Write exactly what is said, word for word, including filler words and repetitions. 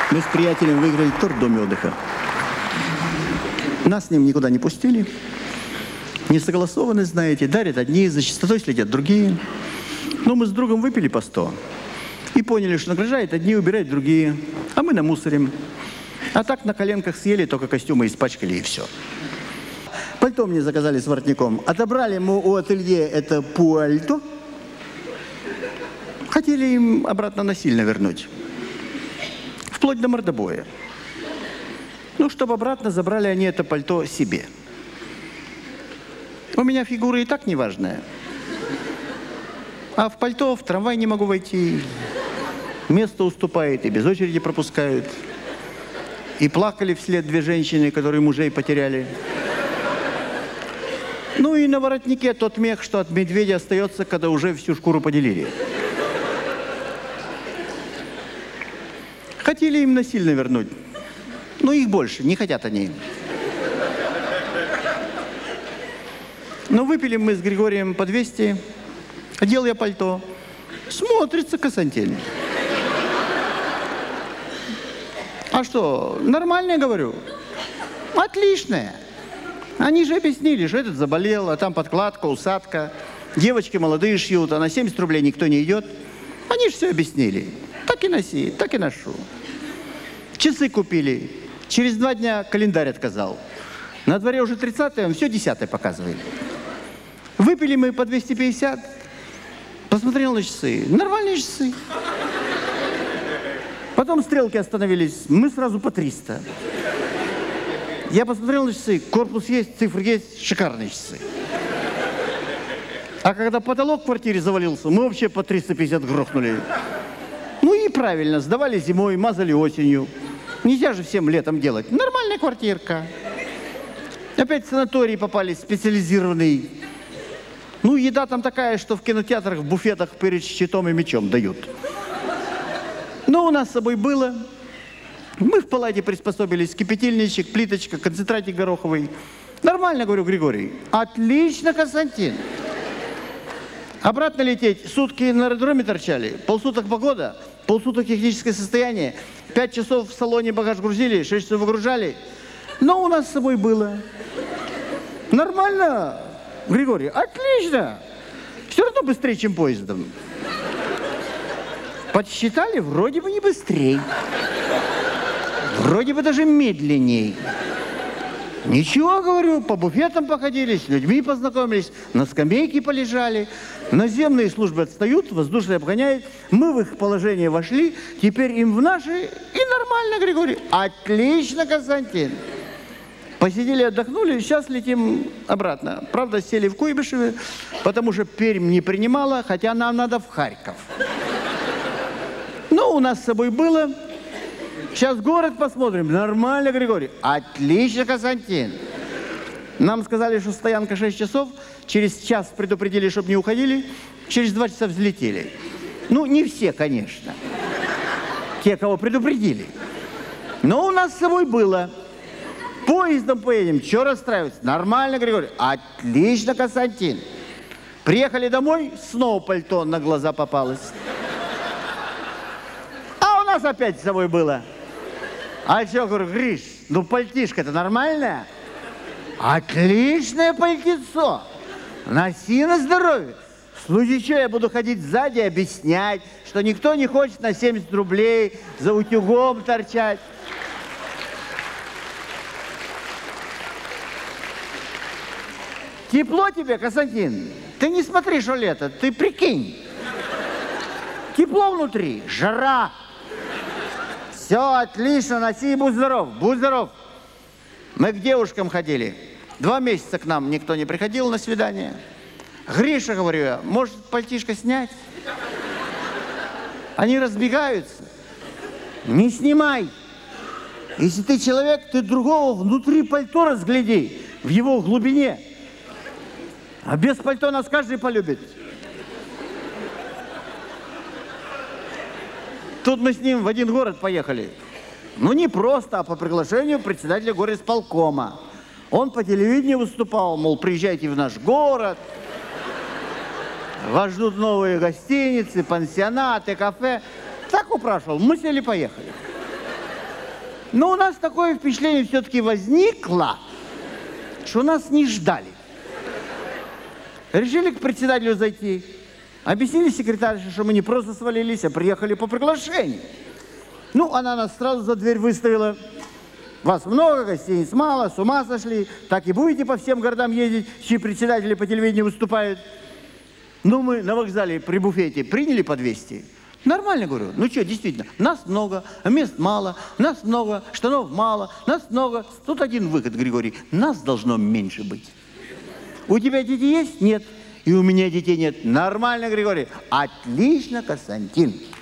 Мы с приятелем выиграли торт в доме отдыха. Нас с ним никуда не пустили. Не согласованы, знаете, дарят одни, за чистотой следят другие. Но мы с другом выпили по сто. И поняли, что награждают одни, убирают другие. А мы намусорим. А так на коленках съели, только костюмы испачкали и все. Пальто мне заказали с воротником. Отобрали мы у ателье это пальто. Хотели им обратно насильно вернуть. Вплоть до мордобоя. Ну, чтобы обратно забрали они это пальто себе. У меня фигура и так неважная. А в пальто в трамвай не могу войти. Место уступает, и без очереди пропускают. И плакали вслед две женщины, которые мужей потеряли. Ну и на воротнике тот мех, что от медведя остается, когда уже всю шкуру поделили. Хотели им насильно вернуть. Но их больше, не хотят они. Но выпили мы с Григорием по двести. Одел я пальто. Смотрится, Константин. А что, нормально, говорю? Отличное. Они же объяснили, что этот заболел, а там подкладка, усадка. Девочки молодые шьют, а на семьдесят рублей никто не идет. Они же все объяснили. Так и носи, так и ношу. Часы купили. Через два дня календарь отказал. На дворе уже тридцатое, он все десятое показывает. Выпили мы по двести пятьдесят. Посмотрел на часы. Нормальные часы. Потом стрелки остановились. Мы сразу по триста. Я посмотрел на часы. Корпус есть, цифры есть. Шикарные часы. А когда потолок в квартире завалился, мы вообще по триста пятьдесят грохнули. Ну и правильно. Сдавали зимой, мазали осенью. Нельзя же всем летом делать. Нормальная квартирка. Опять в санаторий попали, специализированный. Ну, еда там такая, что в кинотеатрах, в буфетах перед щитом и мечом дают. Но у нас с собой было. Мы в палате приспособились. Кипятильничек, плиточка, концентратик гороховый. Нормально, говорю, Григорий. Отлично, Константин. Обратно лететь. Сутки на аэродроме торчали. Полсуток погода, полсуток техническое состояние. Пять часов в салоне багаж грузили, шесть часов выгружали. Но у нас с собой было. Нормально, Григорий, отлично. Все равно быстрее, чем поездом. Подсчитали, вроде бы не быстрее. Вроде бы даже медленней. Ничего, говорю, по буфетам походили, с людьми познакомились, на скамейке полежали. Наземные службы отстают, воздушные обгоняют. Мы в их положение вошли, теперь им в наши. И нормально, Григорий. Отлично, Константин. Посидели, отдохнули, сейчас летим обратно. Правда, сели в Куйбышеве, потому что Пермь не принимала, хотя нам надо в Харьков. Ну, у нас с собой было. Сейчас город посмотрим. Нормально, Григорий. Отлично, Константин. Нам сказали, что стоянка шесть часов. Через час предупредили, чтобы не уходили. Через два часа взлетели. Ну, не все, конечно. Те, кого предупредили. Но у нас с собой было. Поездом поедем. Чего расстраиваться? Нормально, Григорий. Отлично, Константин. Приехали домой, снова пальто на глаза попалось. А у нас опять с собой было. А что, говорю, Гриш, ну пальтишко-то нормальное? Отличное пальтецо. Носи на здоровье. В случае чего я буду ходить сзади и объяснять, что никто не хочет на семьдесят рублей за утюгом торчать. Тепло тебе, Константин? Ты не смотри, что лето, ты прикинь. Тепло внутри, жара. Все отлично, носи и будь здоров, будь здоров. Мы к девушкам ходили. Два месяца к нам никто не приходил на свидание. Гриша, говорю я, может, пальтишко снять? Они разбегаются. Не снимай. Если ты человек, ты другого внутри пальто разгляди, в его глубине. А без пальто нас каждый полюбит. Тут мы с ним в один город поехали. Ну, не просто, а по приглашению председателя горисполкома. Он по телевидению выступал, мол, приезжайте в наш город. Вас ждут новые гостиницы, пансионаты, кафе. Так упрашивал. Мы сели, поехали. Но у нас такое впечатление все-таки возникло, что нас не ждали. Решили к председателю зайти. Объяснили секретарше, что мы не просто свалились, а приехали по приглашению. Ну, она нас сразу за дверь выставила. Вас много, гостиниц мало, с ума сошли. Так и будете по всем городам ездить, чьи председатели по телевидению выступают. Ну, мы на вокзале при буфете приняли по двести. Нормально, говорю. Ну что, действительно, нас много, мест мало, нас много, штанов мало, нас много. Тут один выход, Григорий. Нас должно меньше быть. У тебя дети есть? Нет. И у меня детей нет. Нормально, Григорий. Отлично, Константин.